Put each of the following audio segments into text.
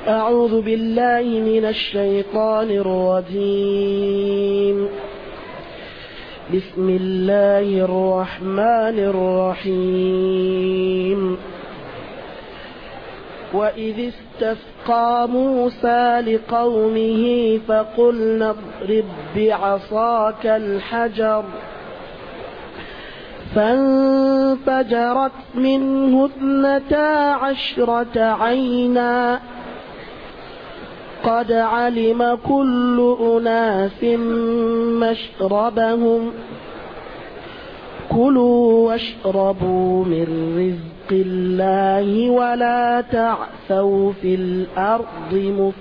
أعوذ بالله من الشيطان الرجيم. بسم الله الرحمن الرحيم. وإذ استسقى موسى لقومه فقلنا اضرب بعصاك الحجر فانفجرت منه 12 عينا قد علم كل أناس مشربهم كلوا واشربوا من رزق الله ولا تعثوا في الأرض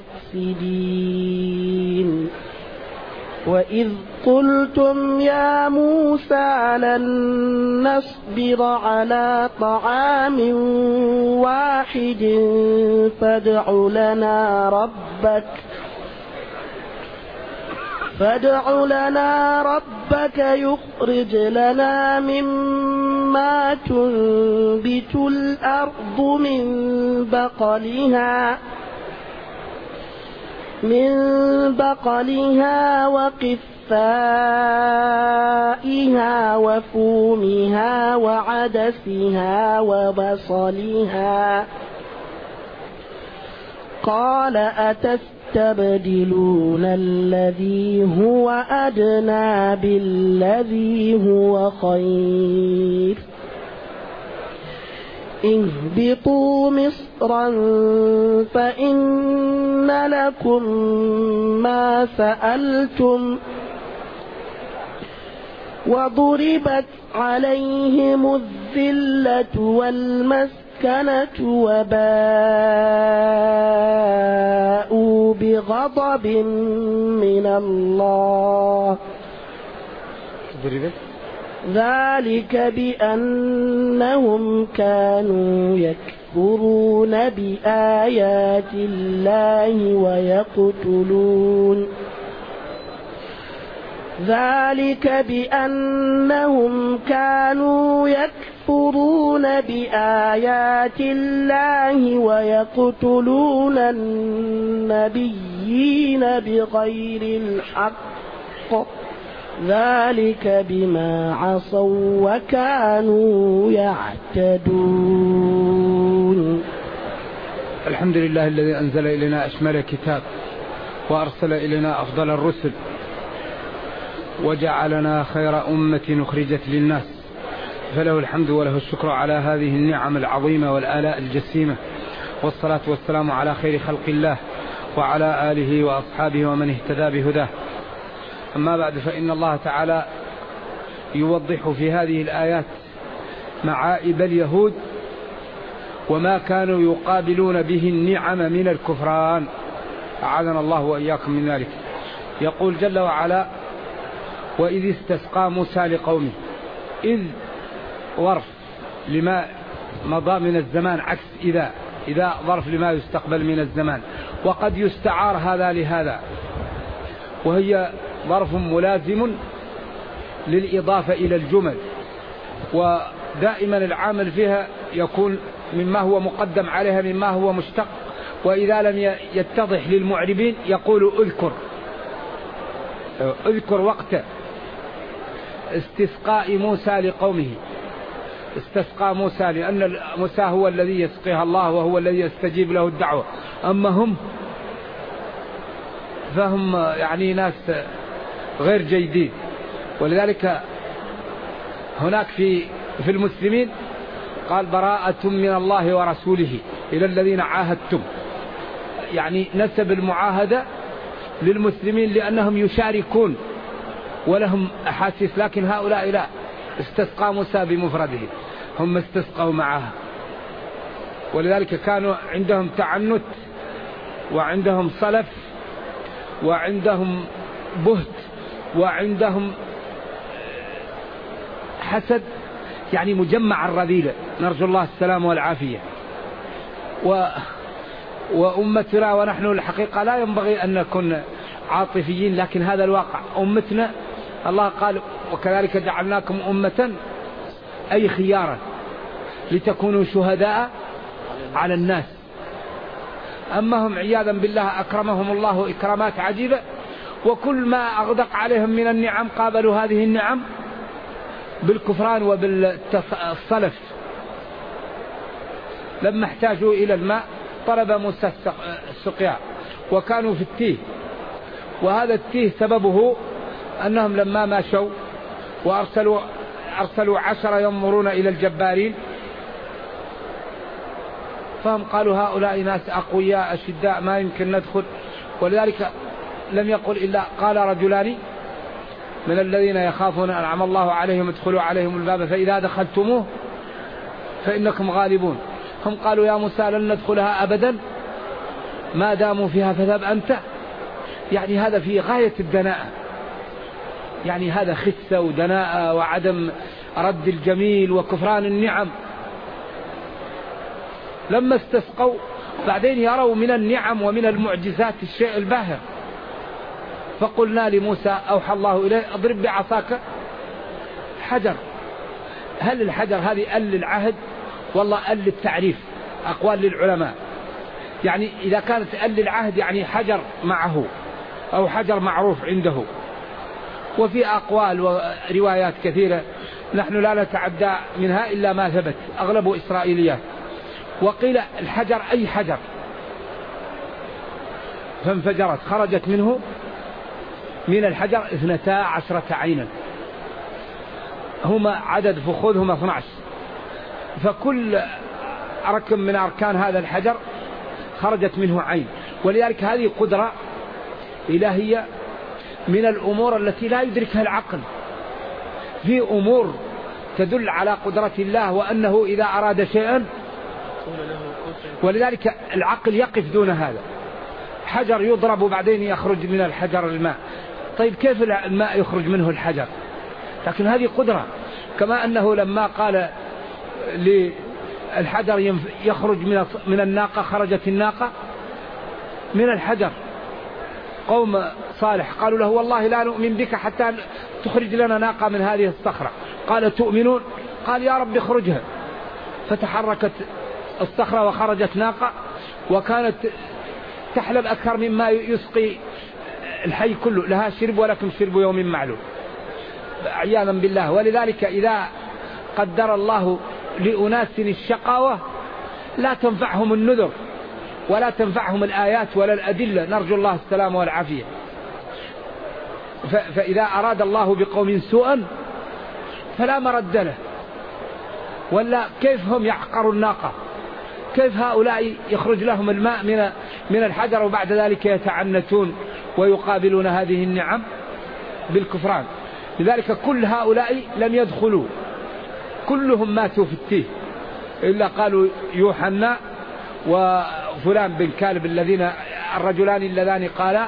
مفسدين. وإذ قلتم يا موسى لن نصبر على طعام واحد فادع لنا ربك يخرج لنا مما تنبت الأرض من بقلها وقثائها وفومها وعدسها وبصلها قال أتستبدلون الذي هو أدنى بالذي هو خير اهبطوا مصرا فإن لكم ما سألتم وضربت عليهم الذلة والمسكنة وباءوا بغضب من الله ذلك بأنهم كانوا يكفرون بآيات الله ويقتلون النبيين بغير الحق ذلك بما عصوا وكانوا يعتدون. الحمد لله الذي أنزل إلينا أشمل كتاب وأرسل إلينا أفضل الرسل وجعلنا خير أمة أخرجت للناس، فله الحمد وله الشكر على هذه النعم العظيمة والآلاء الجسيمة، والصلاة والسلام على خير خلق الله وعلى آله وأصحابه ومن اهتدى بهداه. أما بعد، فإن الله تعالى يوضح في هذه الآيات معائب اليهود وما كانوا يقابلون به النعم من الكفران، أعاذنا الله وإياكم من ذلك. يقول جل وعلا: وإذ استسقى موسى لقومه. إذ ظرف لما مضى من الزمان، عكس إذا ظرف لما يستقبل من الزمان، وقد يستعار هذا لهذا، وهي ظرف ملازم للإضافة إلى الجمل، ودائما العامل فيها يكون مما هو مقدم عليها مما هو مشتق، وإذا لم يتضح للمعربين يقول اذكر وقت استسقاء موسى لقومه. استسقى موسى لأن موسى هو الذي يسقيها الله وهو الذي يستجيب له الدعوة، أما هم فهم يعني ناس غير جيدين. ولذلك هناك في المسلمين قال: براءة من الله ورسوله إلى الذين عاهدتم، يعني نسب المعاهدة للمسلمين لأنهم يشاركون ولهم أحاسيس، لكن هؤلاء لا. استسقى موسى بمفرده، هم استسقوا معها، ولذلك كانوا عندهم تعنت وعندهم صلف وعندهم بهت وعندهم حسد، يعني مجمع الرذيلة، نرجو الله السلام والعافية. وأمتنا ونحن الحقيقة لا ينبغي أن نكون عاطفيين، لكن هذا الواقع. أمتنا الله قال: وكذلك جعلناكم أمة أي خيارا لتكونوا شهداء على الناس. أما هم عياذا بالله أكرمهم الله إكرامات عجيبة، وكل ما أغدق عليهم من النعم قابلوا هذه النعم بالكفران وبالصلف. لما احتاجوا إلى الماء طلب موسى السقيا وكانوا في التيه، وهذا التيه سببه أنهم لما ماشوا وأرسلوا 10 ينظرون إلى الجبارين، فهم قالوا هؤلاء ناس أقوياء أشداء ما يمكن ندخل، ولذلك لم يقل إلا قال رجلان من الذين يخافون أنعم الله عليهم ادخلوا عليهم الباب فإذا دخلتموه فإنكم غالبون. هم قالوا يا موسى لن ندخلها أبدا ما داموا فيها فذهب أنت. يعني هذا في غاية الدناءة، يعني هذا خسة ودناءة وعدم رد الجميل وكفران النعم. لما استسقوا بعدين يروا من النعم ومن المعجزات الشيء الباهر، فقلنا لموسى أوحى الله إليه اضرب بعصاك حجر. هل الحجر هذه ال للعهد والله ال للتعريف؟ أقوال للعلماء. يعني إذا كانت ال للعهد يعني حجر معه أو حجر معروف عنده، وفي أقوال وروايات كثيرة نحن لا نتعدى منها إلا ما ثبت، أغلب إسرائيليات. وقيل الحجر أي حجر، فانفجرت خرجت منه من الحجر 12 عينا، هما عدد فخوذهم 12، فكل ركن من أركان هذا الحجر خرجت منه عين. ولذلك هذه قدرة إلهية من الأمور التي لا يدركها العقل. في أمور تدل على قدرة الله وأنه إذا أراد شيئا، ولذلك العقل يقف دون هذا. حجر يضرب وبعدين يخرج من الحجر الماء، طيب كيف الماء يخرج منه الحجر؟ لكن هذه قدرة. كما أنه لما قال للحجر يخرج من الناقة، خرجت الناقة من الحجر. قوم صالح قالوا له والله لا نؤمن بك حتى تخرج لنا ناقة من هذه الصخرة. قال تؤمنون؟ قال يا رب اخرجها. فتحركت الصخرة وخرجت ناقة، وكانت تحلب أكثر مما يسقي الحي كله، لها شرب ولكم شرب يوم معلوم، عياذا بالله. ولذلك إذا قدر الله لأناس الشقاوة لا تنفعهم النذر ولا تنفعهم الآيات ولا الأدلة، نرجو الله السلام والعافية. فإذا أراد الله بقوم سوءا فلا مرد له. ولا كيف هم يعقروا الناقة؟ كيف هؤلاء يخرج لهم الماء من الحجر وبعد ذلك يتعنتون ويقابلون هذه النعم بالكفران؟ لذلك كل هؤلاء لم يدخلوا، كلهم ماتوا في التيه، إلا قالوا يوحنا وفلان بن كالب الرجلان اللذان قالا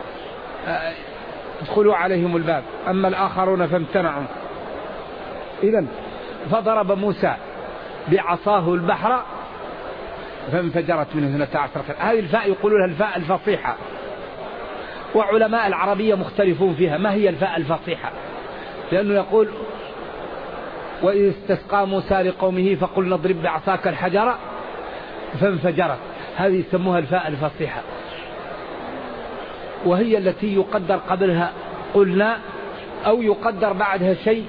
ادخلوا عليهم الباب، أما الآخرون فامتنعوا. إذن فضرب موسى بعصاه البحر فانفجرت منه 12 خلال. هذه الفاء يقولون الفاء الفصيحة، وعلماء العربية مختلفون فيها ما هي الفاء الفصيحة، لأنه يقول وإذ استسقى موسى لقومه فقلنا اضرب بعصاك الحجر فانفجرت. هذه يسموها الفاء الفصيحة، وهي التي يقدر قبلها قلنا أو يقدر بعدها شيء.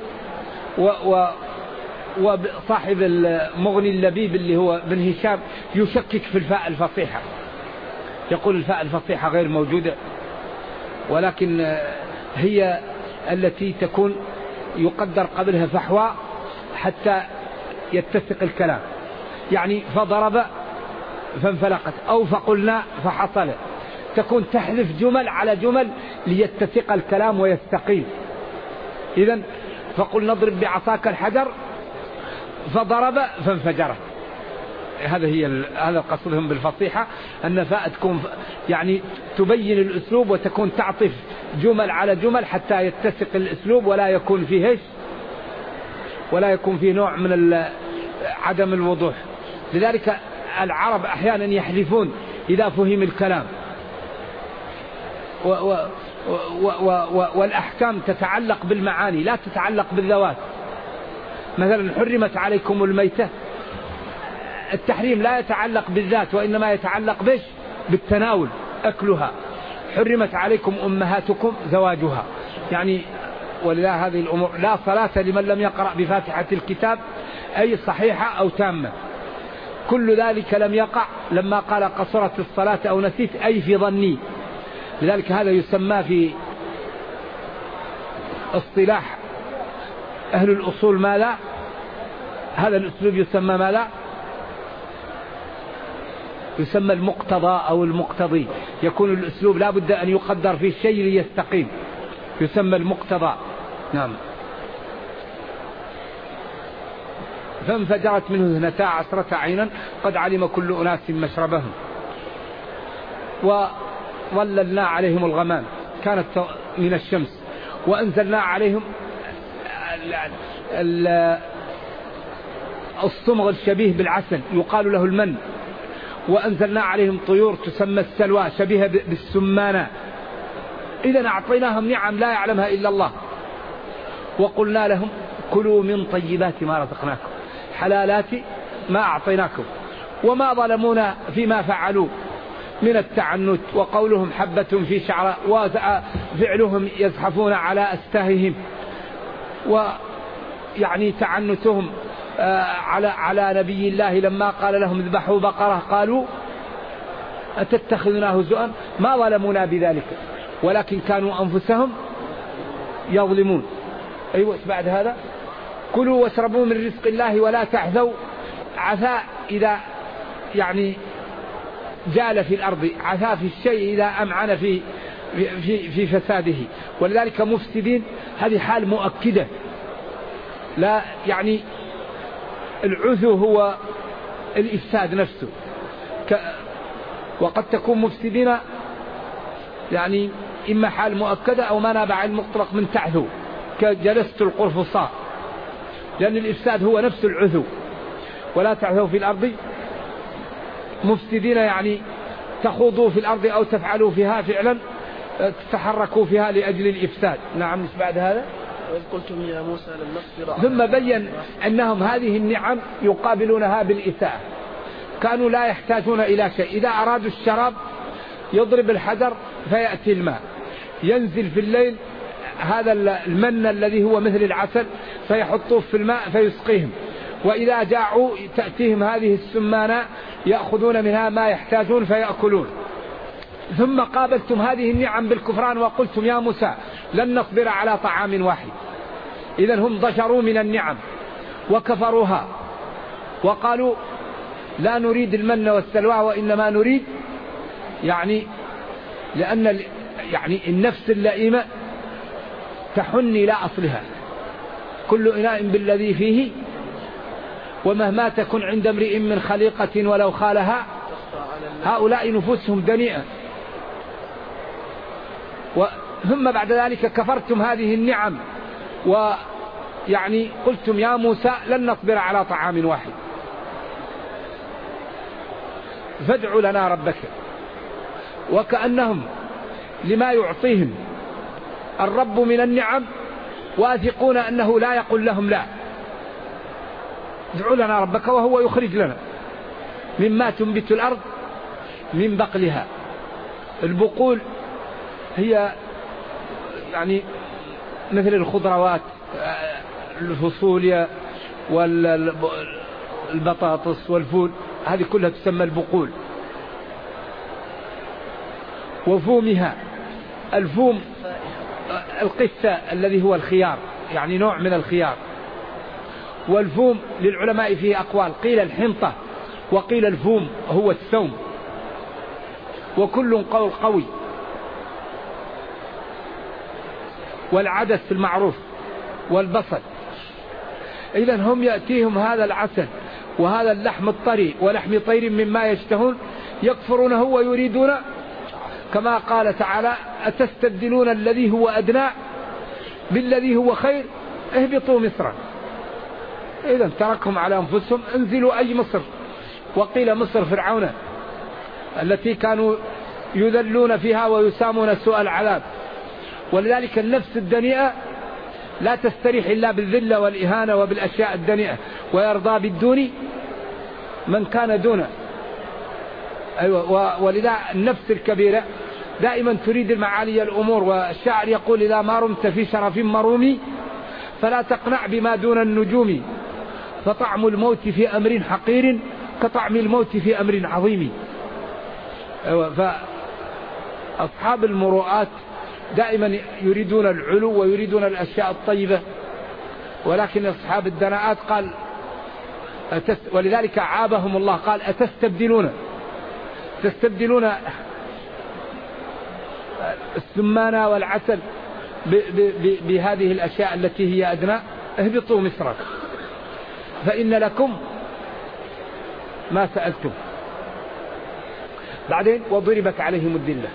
وصاحب المغني اللبيب اللي هو بن هشام يشكك في الفاء الفصيحة، يقول الفاء الفصيحة غير موجودة، ولكن هي التي تكون يقدر قبلها فحوى حتى يتسق الكلام. يعني فضرب فانفلقت أو فقلنا فحصل، تكون تحذف جمل على جمل ليتسق الكلام ويستقيم. إذن فقلنا اضرب بعصاك الحجر فضرب فانفجرت. هذا قصدهم بالفصيحة، أن فاء تكون يعني تبين الأسلوب وتكون تعطف جمل على جمل حتى يتسق الأسلوب ولا يكون فيه نوع من عدم الوضوح. لذلك العرب أحيانا يحذفون إذا فهم الكلام، والأحكام تتعلق بالمعاني لا تتعلق بالذوات. مثلا حرمت عليكم الميتة، التحريم لا يتعلق بالذات وإنما يتعلق بالتناول أكلها. حرمت عليكم أمهاتكم زواجها، يعني ولله هذه الأمور. لا صلاة لمن لم يقرأ بفاتحة الكتاب، أي صحيحة أو تامة. كل ذلك لم يقع لما قال قصرت الصلاة أو نسيت، أي في ظني. لذلك هذا يسمى في اصطلاح أهل الأصول ماذا؟ هذا الأسلوب يسمى ماذا؟ يسمى المقتضى أو المقتضي. يكون الأسلوب لا بد أن يقدر فيه الشيء ليستقيم، يسمى المقتضى. نعم. فانفجرت منه 12 عينا قد علم كل أناس مشربهم وظللنا عليهم الغمام كانت من الشمس وأنزلنا عليهم الصمغ الشبيه بالعسل يقال له المن، وأنزلنا عليهم طيور تسمى السلوى شبيهة بالسمانة. إذن أعطيناهم نعم لا يعلمها إلا الله. وقلنا لهم كلوا من طيبات ما رزقناكم، حلالات ما أعطيناكم. وما ظلمونا فيما فعلوا من التعنت، وقولهم حبة في شعر، وفعلهم يزحفون على أستاههم، ويعني تعنتهم على نبي الله لما قال لهم اذبحوا بقرة قالوا أتتخذنا هزؤا. ما ظلمونا بذلك ولكن كانوا أنفسهم يظلمون. أيوة بعد هذا كلوا واشربوا من رزق الله ولا تعثوا. عثاء إذا يعني جال في الأرض، عثاء في الشيء إذا أمعن في فساده. ولذلك مفسدين هذه حال مؤكدة. لا يعني العثو هو الإفساد نفسه، وقد تكون مفسدين يعني إما حال مؤكدة أو ما نابع المطلق من تعثو كجلست القرفصاء، لأن الإفساد هو نفس العثو. ولا تعثوا في الأرض مفسدين يعني تخوضوا في الأرض أو تفعلوا فيها فعلا تتحركوا فيها لأجل الإفساد. نعم. مش بعد هذا وإذ قلتم يا موسى لن نصبر على ثم بين أنهم هذه النعم يقابلونها بالإساءة. كانوا لا يحتاجون إلى شيء، إذا أرادوا الشراب يضرب الحجر فيأتي الماء، ينزل في الليل هذا المن الذي هو مثل العسل فيحطوه في الماء فيسقيهم، وإذا جاعوا تأتيهم هذه السمانة يأخذون منها ما يحتاجون فيأكلون. ثم قابلتم هذه النعم بالكفران وقلتم يا موسى لن نصبر على طعام واحد. إذن هم ضجروا من النعم وكفروها وقالوا لا نريد المن والسلوى وإنما نريد يعني لأن يعني النفس اللئيمة تحن إلى أصلها، كل إناء بالذي فيه، ومهما تكن عند امرئ من خليقة ولو خالها. هؤلاء نفوسهم دنيئة. ثم بعد ذلك كفرتم هذه النعم ويعني قلتم يا موسى لن نصبر على طعام واحد فادع لنا ربك. وكأنهم لما يعطيهم الرب من النعم واثقون أنه لا يقول لهم لا، ادعوا لنا ربك وهو يخرج لنا مما تنبت الأرض من بقلها. البقول هي يعني مثل الخضروات، الفاصوليا والبطاطس والفول، هذه كلها تسمى البقول. وفومها، الفوم القثة الذي هو الخيار، يعني نوع من الخيار. والفوم للعلماء فيه أقوال، قيل الحنطة وقيل الفوم هو الثوم، وكل قول قوي. والعدس المعروف والبصل. إذن هم يأتيهم هذا العسل وهذا اللحم الطري ولحم طير مما يشتهون يكفرونه ويريدون كما قال تعالى أتستبدلون الذي هو أدنى بالذي هو خير اهبطوا مصرا. إذن تركهم على أنفسهم، انزلوا أي مصر. وقيل مصر فرعون التي كانوا يذلون فيها ويسامون سوء العذاب. ولذلك النفس الدنيئة لا تستريح إلا بالذلة والإهانة وبالأشياء الدنيئة، ويرضى بالدون من كان دونه. أيوة. ولذا النفس الكبيرة دائما تريد المعالي الأمور، والشاعر يقول إذا ما رمت في شرف مرومي فلا تقنع بما دون النجوم، فطعم الموت في أمر حقير كطعم الموت في أمر عظيم. أيوة. فأصحاب المروءات دائما يريدون العلو ويريدون الأشياء الطيبة، ولكن أصحاب الدناءات قال ولذلك عابهم الله قال تستبدلون السمان والعسل بهذه الأشياء التي هي أدنى، اهبطوا مصرا فإن لكم ما سألتم. بعدين وضربت عليهم الذلة،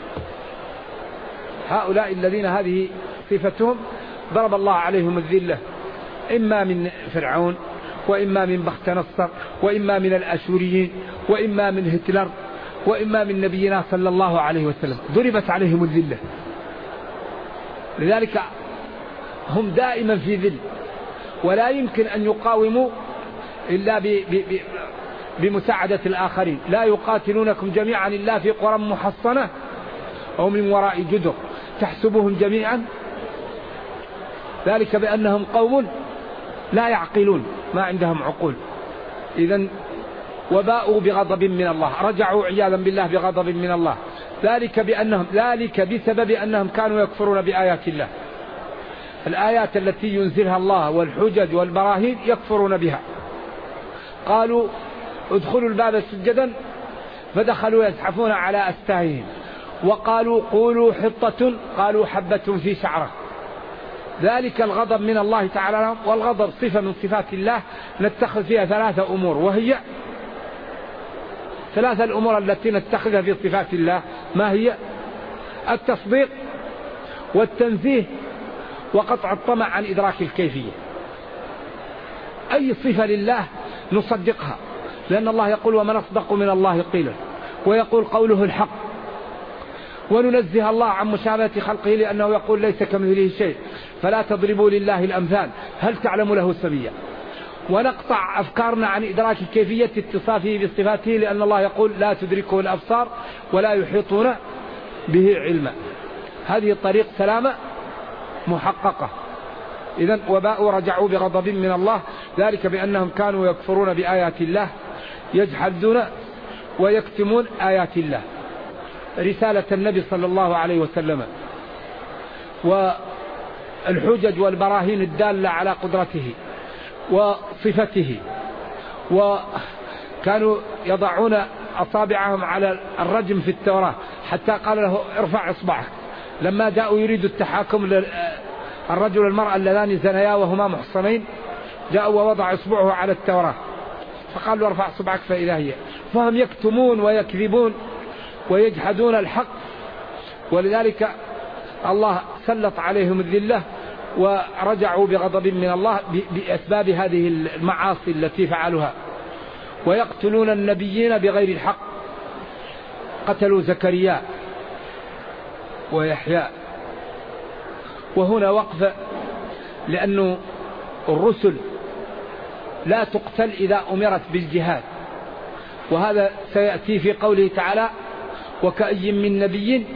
هؤلاء الذين هذه صفتهم ضرب الله عليهم الذلة، إما من فرعون وإما من بخت نصر وإما من الأشوريين وإما من هتلر وإما من نبينا صلى الله عليه وسلم، ضربت عليهم الذلة. لذلك هم دائما في ذل، ولا يمكن أن يقاوموا إلا بمساعدة الآخرين. لا يقاتلونكم جميعا إلا في قرى محصنة أو من وراء جدر تحسبهم جميعا، ذلك بأنهم قوم لا يعقلون، ما عندهم عقول. إذن وباءوا بغضب من الله، رجعوا عياذا بالله بغضب من الله، ذلك بسبب أنهم كانوا يكفرون بآيات الله. الآيات التي ينزلها الله والحجج والبراهين يكفرون بها. قالوا ادخلوا الباب سجدا فدخلوا يزحفون على أستاههم، وقالوا قولوا حطة قالوا حبة في شعرة. ذلك الغضب من الله تعالى، والغضب صفة من صفات الله نتخذ فيها 3 أمور، وهي 3 الأمور التي نتخذها في صفات الله. ما هي؟ التصديق والتنزيه وقطع الطمع عن إدراك الكيفية. أي صفة لله نصدقها، لأن الله يقول ومن أصدق من الله قيلا، ويقول قوله الحق. وننزه الله عن مشابهة خلقه لأنه يقول ليس كمثله شيء، فلا تضربوا لله الأمثال هل تعلم له سميا. ونقطع أفكارنا عن إدراك كيفية اتصافه بصفاته، لأن الله يقول لا تدركه الأبصار ولا يحيطون به علما. هذه طريق سلامة محققة. إذن وباءوا رجعوا بغضب من الله، ذلك بأنهم كانوا يكفرون بآيات الله، يجحدون ويكتمون آيات الله، رسالة النبي صلى الله عليه وسلم، والحجج والبراهين الدالة على قدرته وصفته. وكانوا يضعون أصابعهم على الرجم في التوراة حتى قال له ارفع إصبعك. لما جاءوا يريدوا التحاكم للرجل والمرأة اللذان زنيا وهما محصنين، جاءوا ووضع إصبعه على التوراة فقال له ارفع إصبعك فإذا هي. فهم يكتمون ويكذبون ويجحدون الحق، ولذلك الله سلط عليهم الذلة ورجعوا بغضب من الله بأسباب هذه المعاصي التي فعلوها. ويقتلون النبيين بغير الحق، قتلوا زكريا ويحيى. وهنا وقف، لأنه الرسل لا تقتل إذا أمرت بالجهاد، وهذا سيأتي في قوله تعالى وكأي من نبي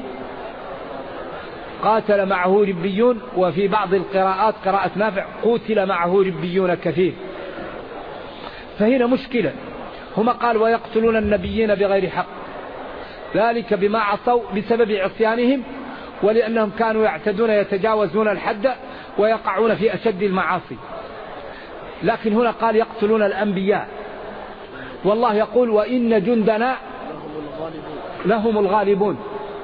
قاتل معه ربيون، وفي بعض القراءات قراءة نافع قتل معه ربيون كثير. فهنا مشكلة، هما قال ويقتلون النبيين بغير حق، ذلك بما عصوا بسبب عصيانهم، ولأنهم كانوا يعتدون يتجاوزون الحد ويقعون في أشد المعاصي. لكن هنا قال يقتلون الأنبياء، والله يقول وإن جندنا لهم الغالبون.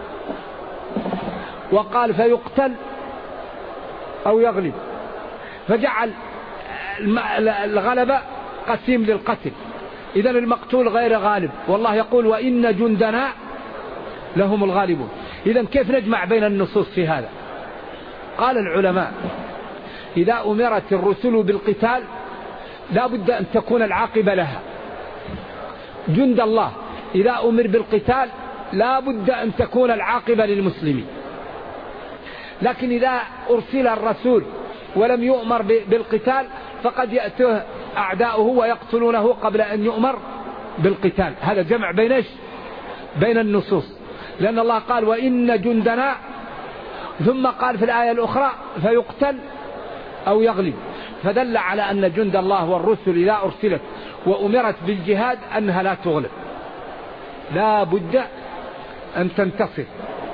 وقال فيقتل أو يغلب، فجعل الغلبة قسيم للقتل، إذن المقتول غير غالب. والله يقول وإن جندنا لهم الغالبون. إذن كيف نجمع بين النصوص في هذا؟ قال العلماء إذا أمرت الرسل بالقتال لا بد أن تكون العاقبة لها. جند الله إذا أمر بالقتال لا بد أن تكون العاقبة للمسلمين. لكن إذا أرسل الرسول ولم يؤمر بالقتال فقد يأتيه أعداؤه ويقتلونه قبل أن يؤمر بالقتال. هذا جمع بين بين النصوص، لأن الله قال وإن جندنا، ثم قال في الآية الأخرى فيقتل أو يغلب، فدل على أن جند الله والرسل إذا أرسلت وأمرت بالجهاد أنها لا تغلب، لا بد أن تنتصر.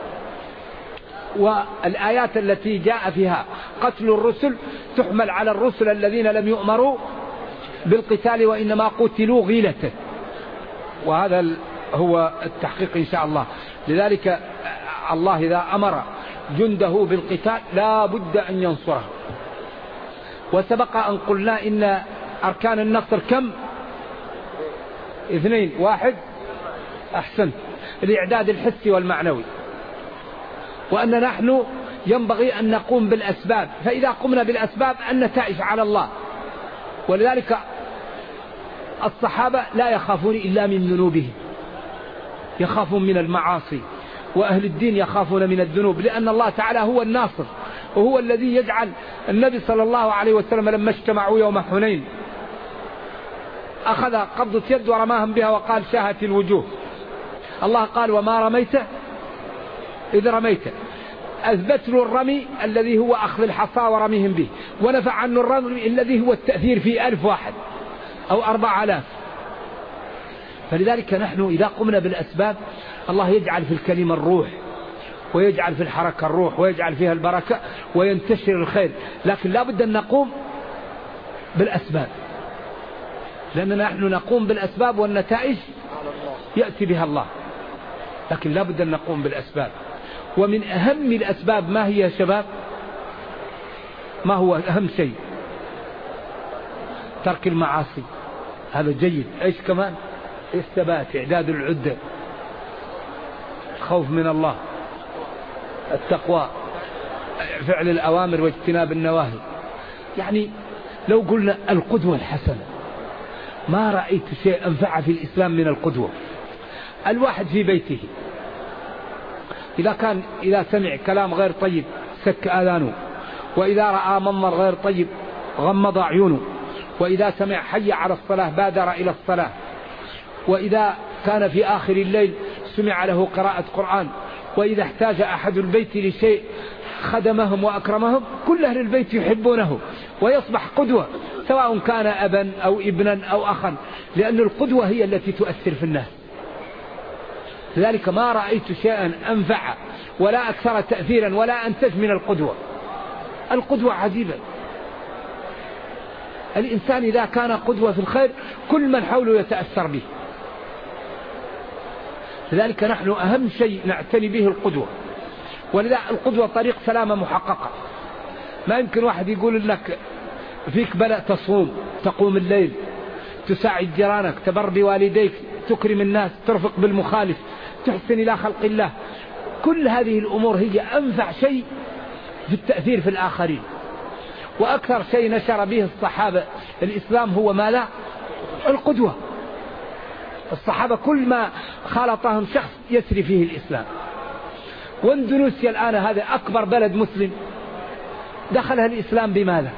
والآيات التي جاء فيها قتل الرسل تحمل على الرسل الذين لم يؤمروا بالقتال وإنما قتلوا غيلة، وهذا هو التحقيق إن شاء الله. لذلك الله إذا أمر جنده بالقتال لا بد أن ينصره. وسبق أن قلنا إن أركان النصر كم؟ 2. 1 أحسن، الإعداد الحسي والمعنوي، وأن نحن ينبغي أن نقوم بالأسباب، فإذا قمنا بالأسباب النتائج على الله. ولذلك الصحابة لا يخافون إلا من ذنوبهم، يخافون من المعاصي، وأهل الدين يخافون من الذنوب، لأن الله تعالى هو الناصر، وهو الذي يجعل. النبي صلى الله عليه وسلم لما اجتمعوا يوم حنين أخذ قبضة يد ورماهم بها وقال شاهت الوجوه. الله قال وما رميت إذ رميت، أثبت له الرمي الذي هو أخذ الحصى ورميهم به، ونفع عنه الرمي الذي هو التأثير في 1000 واحد أو 4000. فلذلك نحن إذا قمنا بالأسباب الله يجعل في الكلمة الروح، ويجعل في الحركة الروح، ويجعل فيها البركة، وينتشر الخير. لكن لا بد أن نقوم بالأسباب، لأننا نحن نقوم بالأسباب والنتائج يأتي بها الله، لكن لا بد أن نقوم بالأسباب. ومن أهم الأسباب ما هي يا شباب؟ ما هو أهم شيء؟ ترك المعاصي، هذا جيد. إيش كمان؟ الثبات، إعداد العدة، خوف من الله، التقوى، فعل الأوامر واجتناب النواهي. يعني لو قلنا القدوة الحسنة، ما رأيت شيء أنفع في الإسلام من القدوة. الواحد في بيته إذا سمع كلام غير طيب سك آذانه، وإذا رأى منظر غير طيب غمض عيونه، وإذا سمع حي على الصلاة بادر إلى الصلاة، وإذا كان في آخر الليل سمع له قراءة قرآن، وإذا احتاج أحد البيت لشيء خدمهم وأكرمهم. كل أهل البيت يحبونه، ويصبح قدوة، سواء كان أبا أو ابنا أو أخا، لأن القدوة هي التي تؤثر في الناس. لذلك ما رأيت شيئا أنفع ولا أكثر تأثيرا ولا أنتج من القدوة. القدوة عجيبة، الإنسان إذا كان قدوة في الخير كل من حوله يتأثر به. لذلك نحن أهم شيء نعتني به القدوة، ولذا القدوة طريق سلامة محققة. ما يمكن واحد يقول لك فيك بلاء تصوم، تقوم الليل، تساعد جيرانك، تبر بوالديك، تكرم الناس، ترفق بالمخالف، تحسن إلى خلق الله. كل هذه الأمور هي أنفع شيء في التأثير في الآخرين. وأكثر شيء نشر به الصحابة الإسلام هو ماذا؟ القدوة. الصحابة كل ما خالطهم شخص يسري فيه الإسلام. واندونيسيا الآن هذا أكبر بلد مسلم، دخلها الإسلام بماذا؟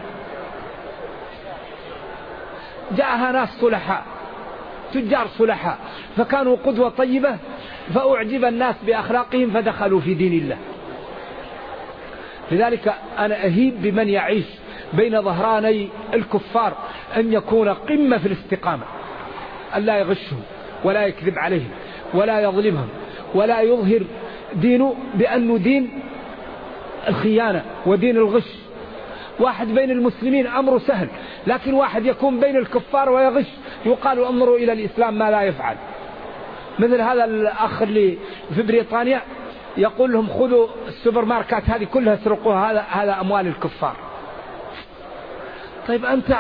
جاءها ناس صلحاء، تجار صلحاء، فكانوا قدوة طيبة، فأعجب الناس بأخلاقهم فدخلوا في دين الله. لذلك أنا أهيب بمن يعيش بين ظهراني الكفار أن يكون قمة في الاستقامة، أن لا يغشهم ولا يكذب عليهم ولا يظلمهم ولا يظهر دينه بأنه دين الخيانة ودين الغش. واحد بين المسلمين أمره سهل، لكن واحد يكون بين الكفار ويغش يقال انظروا إلى الإسلام ما لا يفعل. مثل هذا الأخ اللي في بريطانيا يقول لهم خذوا السوبر ماركات هذه كلها اسرقوها، هذا أموال الكفار. طيب أنت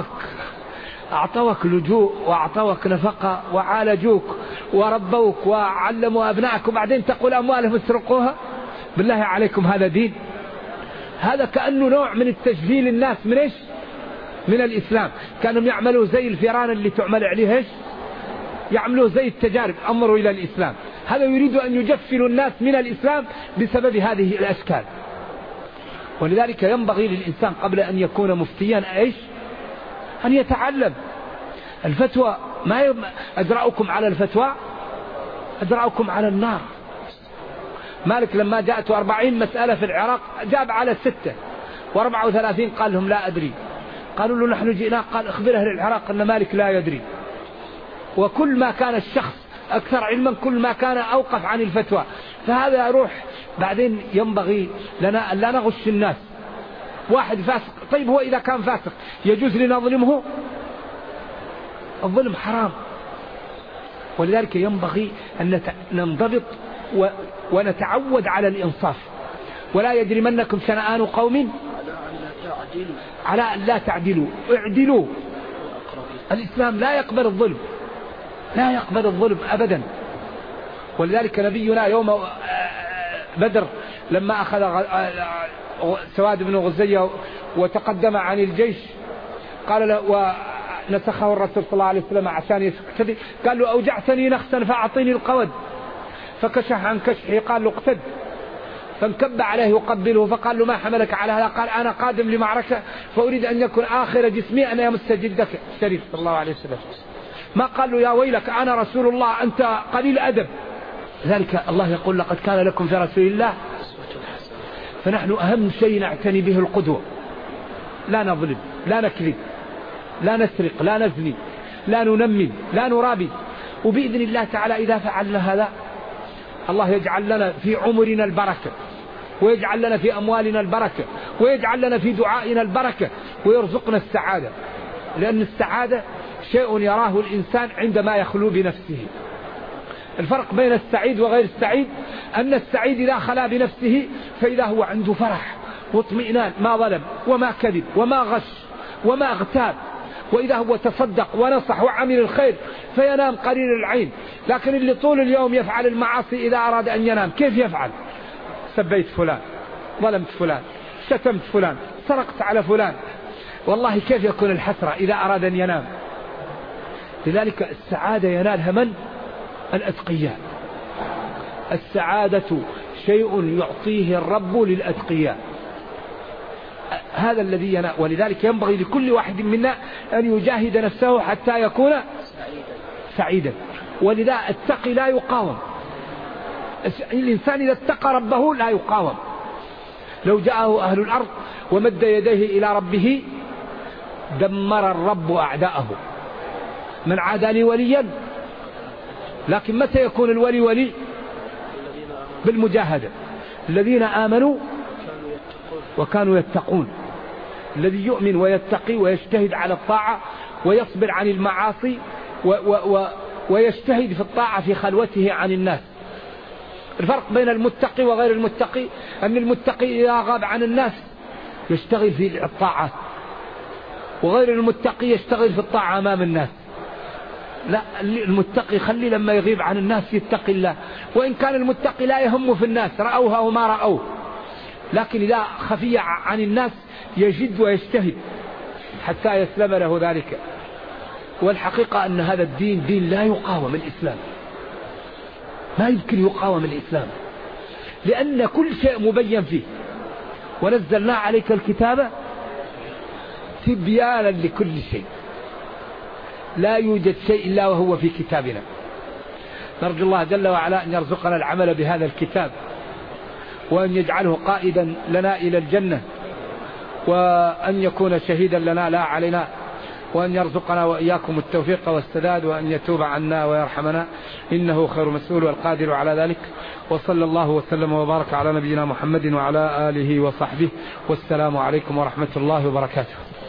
أعطوك لجوء وأعطوك نفقة وعالجوك وربوك وعلموا أبنائك، وبعدين تقول أموالهم اسرقوها؟ بالله عليكم هذا دين؟ هذا كأنه نوع من التجهيل الناس من إيش؟ من الإسلام. كانوا يعملوا زي الفيران اللي تعمل عليه إيش؟ يعملوا زي التجارب. أمروا إلى الإسلام. هذا يريد أن يجفلوا الناس من الإسلام بسبب هذه الأشكال. ولذلك ينبغي للإنسان قبل أن يكون مفتيا إيش؟ أن يتعلم الفتوى. ما أجرأكم على الفتوى أدراكم على النار. مالك لما جاءته 40 مسألة في العراق جاب على 6 و34 قال لهم لا أدري. قالوا له نحن جئنا، قال اخبر أهل العراق أن مالك لا يدري. وكل ما كان الشخص أكثر علما كل ما كان أوقف عن الفتوى. فهذا يروح بعدين. ينبغي لنا أن لا نغش الناس. واحد فاسق، طيب هو إذا كان فاسق يجوز لنظلمه؟ الظلم حرام. ولذلك ينبغي أن ننضبط ونتعود على الإنصاف. ولا يجرمنكم شنآن قوم على أن لا تعدلوا، اعدلوا. الإسلام لا يقبل الظلم، لا يقبل الظلم أبدا. ولذلك نبينا يوم بدر لما أخذ سواد بن غزية وتقدم عن الجيش قال له، ونسخه الرسول صلى الله عليه وسلم عشان يقتدي، قال له أوجعتني نخسا فأعطيني القود. فكشح عن كشحه قال له اقتد. فانكب عليه يقبله فقال له ما حملك على هذا؟ قال أنا قادم لمعركة فأريد أن يكون آخر جسمي أن يمس جلدك الشريف صلى الله عليه وسلم. ما قال له يا ويلك أنا رسول الله أنت قليل أدب. ذلك الله يقول لقد كان لكم في رسول الله. فنحن أهم شيء نعتني به القدوة. لا نظلم، لا نكذب، لا نسرق، لا نزني، لا ننمم، لا نرابي. وبإذن الله تعالى إذا فعلنا هذا الله يجعل لنا في عمرنا البركة، ويجعل لنا في أموالنا البركة، ويجعل لنا في دعائنا البركة، ويرزقنا السعادة. لأن السعادة شيء يراه الإنسان عندما يخلو بنفسه. الفرق بين السعيد وغير السعيد أن السعيد إذا خلا بنفسه فإذا هو عنده فرح واطمئنان، ما ظلم وما كذب وما غش وما اغتاب. وإذا هو تصدق ونصح وعمل الخير فينام قليل العين. لكن اللي طول اليوم يفعل المعاصي إذا أراد أن ينام كيف يفعل؟ سبيت فلان، ظلمت فلان، شتمت فلان، سرقت على فلان. والله كيف يكون الحسرة إذا أراد أن ينام؟ لذلك السعادة ينالها من؟ الأتقياء. السعادة شيء يعطيه الرب للأتقياء. هذا الذي ينال. ولذلك ينبغي لكل واحد منا أن يجاهد نفسه حتى يكون سعيدا. ولذا التقي لا يقاوم. الإنسان إذا اتقى ربه لا يقاوم. لو جاءه أهل الأرض ومد يديه إلى ربه دمر الرب أعداءه. من عادى لي وليا. لكن متى يكون الولي ولي؟ بالمجاهدة. الذين آمنوا وكانوا يتقون. الذي يؤمن ويتقي ويجتهد على الطاعة ويصبر عن المعاصي ويجتهد في الطاعة في خلوته عن الناس. الفرق بين المتقي وغير المتقي أن المتقي إذا غاب عن الناس يشتغل في الطاعات، وغير المتقي يشتغل في الطاعة أمام الناس. لا، المتقي خلي لما يغيب عن الناس يتقي الله. وإن كان المتقي لا يهم في الناس رأوها وما رأوه، لكن إذا خفي عن الناس يجد ويجتهد حتى يسلم له ذلك. والحقيقة أن هذا الدين دين لا يقاوم الإسلام، ما يمكن يقاوم الإسلام، لأن كل شيء مبين فيه. ونزلنا عليك الكتاب تبيانا لكل شيء. لا يوجد شيء إلا وهو في كتابنا. نرجو الله جل وعلا أن يرزقنا العمل بهذا الكتاب، وأن يجعله قائدا لنا إلى الجنة، وأن يكون شهيدا لنا لا علينا، وأن يرزقنا وإياكم التوفيق والسداد، وأن يتوب عنا ويرحمنا إنه خير مسؤول والقادر على ذلك. وصلى الله وسلم وبارك على نبينا محمد وعلى آله وصحبه، والسلام عليكم ورحمة الله وبركاته.